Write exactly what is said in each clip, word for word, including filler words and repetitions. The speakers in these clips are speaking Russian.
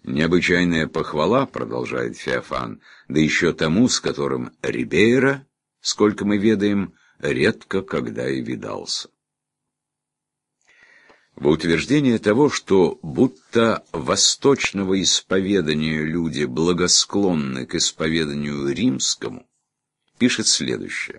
Необычайная похвала, продолжает Феофан, да еще тому, с которым Рибейро, сколько мы ведаем, редко когда и видался. В утверждение того, что будто восточного исповедания люди благосклонны к исповеданию римскому, пишет следующее.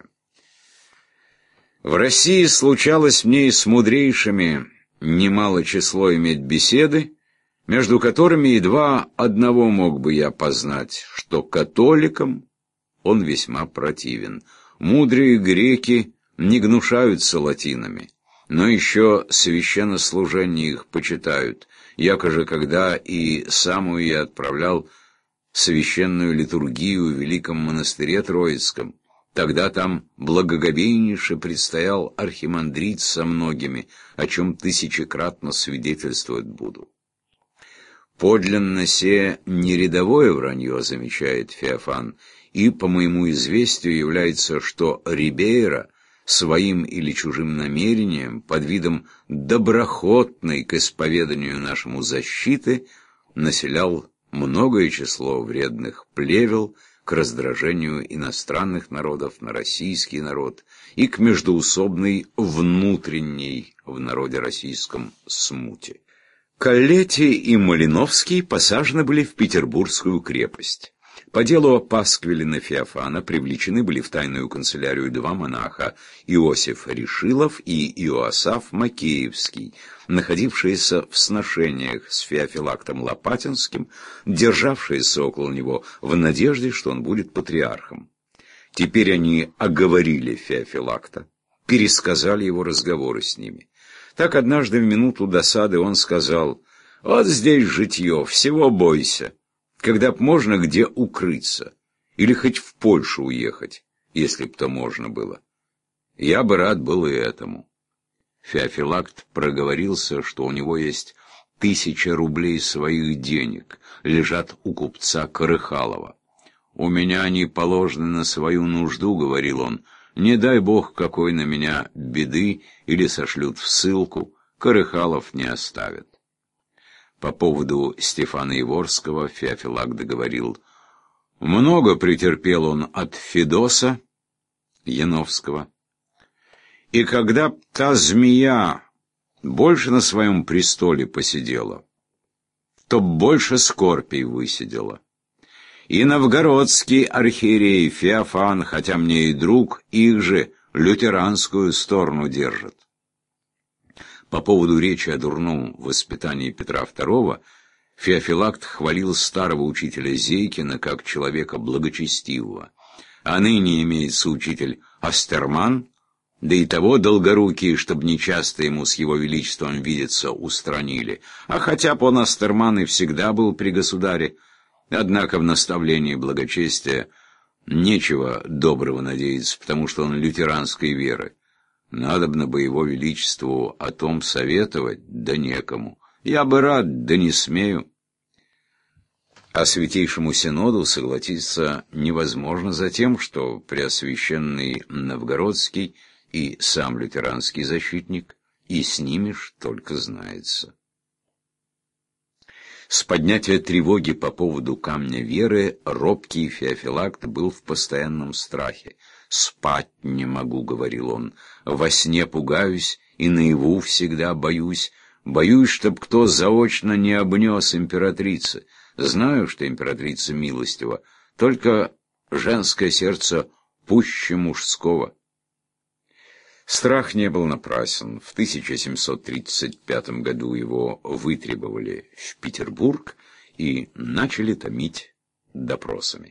В России случалось мне и с мудрейшими немало число иметь беседы, между которыми едва одного мог бы я познать, что католикам он весьма противен. Мудрые греки не гнушаются латинами, но еще священнослужение их почитают, якоже когда и самую я отправлял священную литургию в великом монастыре Троицком. Тогда там благоговейнейше предстоял архимандрит со многими, о чем тысячекратно свидетельствовать буду. Подлинно се не рядовое вранье, замечает Феофан, и, по моему известию, является, что Рибейро своим или чужим намерением, под видом доброхотной к исповеданию нашему защиты, населял многое число вредных плевел к раздражению иностранных народов на российский народ и к междоусобной внутренней в народе российском смуте. Коллетти и Малиновский посажены были в Петербургскую крепость. По делу о пасквиле на Феофана привлечены были в тайную канцелярию два монаха, Иосиф Решилов и Иоасаф Макеевский, находившиеся в сношениях с Феофилактом Лопатинским, державшиеся около него в надежде, что он будет патриархом. Теперь они оговорили Феофилакта, пересказали его разговоры с ними. Так однажды в минуту досады он сказал: «Вот здесь житье, всего бойся, когда б можно где укрыться, или хоть в Польшу уехать, если б то можно было. Я бы рад был и этому». Феофилакт проговорился, что у него есть тысяча рублей своих денег, лежат у купца Корыхалова. «У меня они положены на свою нужду», — говорил он, — «не дай бог какой на меня беды или сошлют в ссылку, Корыхалов не оставит». По поводу Стефана Иворского Феофилакт договорил: много претерпел он от Федоса Яновского, и когда б та змея больше на своем престоле посидела, то больше скорпий высидела. И новгородский архиерей Феофан, хотя мне и друг, их же лютеранскую сторону держит. По поводу речи о дурном воспитании Петра второго Феофилакт хвалил старого учителя Зейкина как человека благочестивого. А ныне имеется учитель Астерман, да и того долгорукие, чтобы нечасто ему с его величеством видеться, устранили. А хотя б он, Астерман, и всегда был при государе, однако в наставлении благочестия нечего доброго надеяться, потому что он лютеранской веры. Надобно бы его величеству о том советовать, да некому. Я бы рад, да не смею. А Святейшему Синоду согласиться невозможно за тем, что Преосвященный Новгородский и сам лютеранский защитник, и с ними ж только знается. С поднятия тревоги по поводу камня веры робкий Феофилакт был в постоянном страхе. «Спать не могу», — говорил он, — «во сне пугаюсь и наяву всегда боюсь. Боюсь, чтоб кто заочно не обнес императрицы. Знаю, что императрица милостива, только женское сердце пуще мужского». Страх не был напрасен. В тысяча семьсот тридцать пятом году его вытребовали в Петербург и начали томить допросами.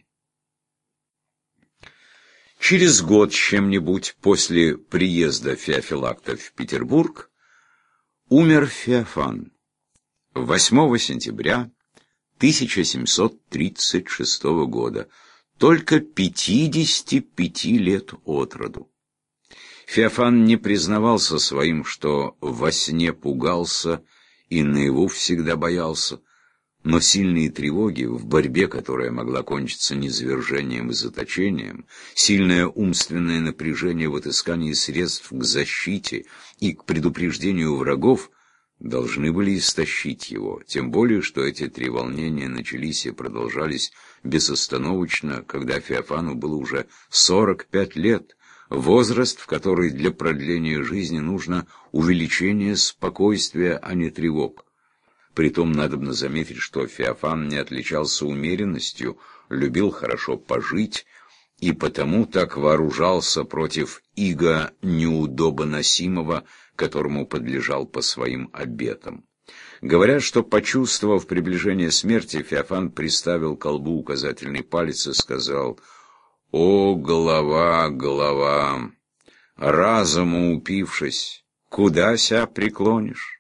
Через год с чем-нибудь после приезда Феофилакта в Петербург умер Феофан восьмого сентября тысяча семьсот тридцать шестого года, только пятидесяти пяти лет от роду. Феофан не признавался своим, что во сне пугался и наяву всегда боялся, но сильные тревоги в борьбе, которая могла кончиться низвержением и заточением, сильное умственное напряжение в отыскании средств к защите и к предупреждению врагов должны были истощить его, тем более, что эти три волнения начались и продолжались безостановочно, когда Феофану было уже сорок пять лет, возраст, в который для продления жизни нужно увеличение спокойствия, а не тревог. Притом надобно заметить, что Феофан не отличался умеренностью, любил хорошо пожить, и потому так вооружался против ига неудобоносимого, которому подлежал по своим обетам. Говорят, что, почувствовав приближение смерти, Феофан приставил к колбу указательный палец и сказал: «О, голова, голова, разуму упившись, куда ся преклонишь?»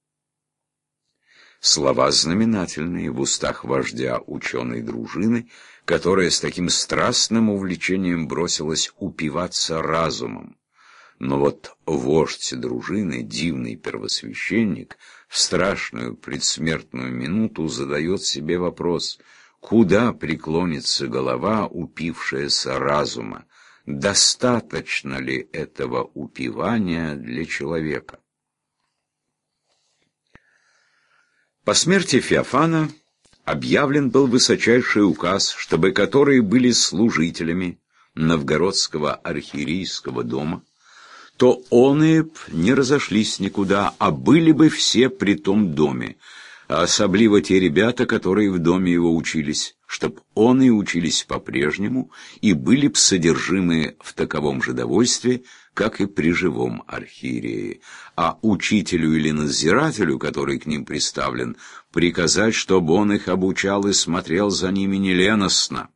Слова знаменательные в устах вождя ученой дружины, которая с таким страстным увлечением бросилась упиваться разумом. Но вот вождь дружины, дивный первосвященник, в страшную предсмертную минуту задает себе вопрос: куда преклонится голова, упившаяся разума? Достаточно ли этого упивания для человека? По смерти Феофана объявлен был высочайший указ, чтобы которые были служителями Новгородского архиерейского дома, то оные б не разошлись никуда, а были бы все при том доме, а особливо те ребята, которые в доме его учились, чтоб оные учились по-прежнему и были б содержимые в таковом же довольстве, как и при живом архиерее, а учителю или надзирателю, который к ним приставлен, приказать, чтобы он их обучал и смотрел за ними неленостно.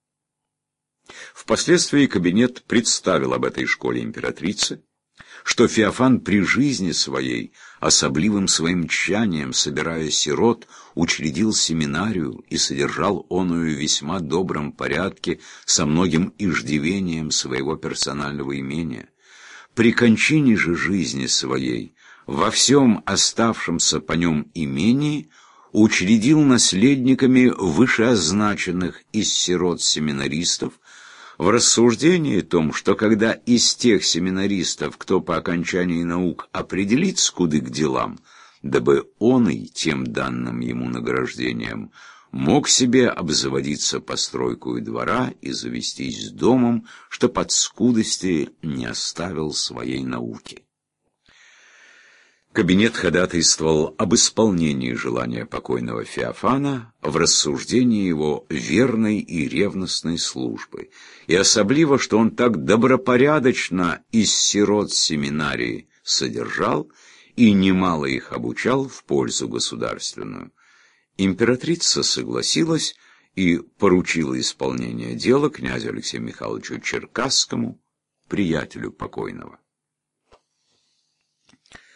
Впоследствии кабинет представил об этой школе императрице, что Феофан при жизни своей, особливым своим тщанием, собирая сирот, учредил семинарию и содержал оную в весьма добром порядке со многим иждивением своего персонального имения. При кончине же жизни своей во всем оставшемся по нем имении учредил наследниками вышеозначенных из сирот-семинаристов, в рассуждении том, что когда из тех семинаристов, кто по окончании наук определит скуды к делам, дабы он и тем данным ему награждением мог себе обзаводиться постройкой двора и завестись домом, что под скудости не оставил своей науки. Кабинет ходатайствовал об исполнении желания покойного Феофана в рассуждении его верной и ревностной службы, и особливо, что он так добропорядочно из сирот семинарии содержал и немало их обучал в пользу государственную. Императрица согласилась и поручила исполнение дела князю Алексею Михайловичу Черкасскому, приятелю покойного.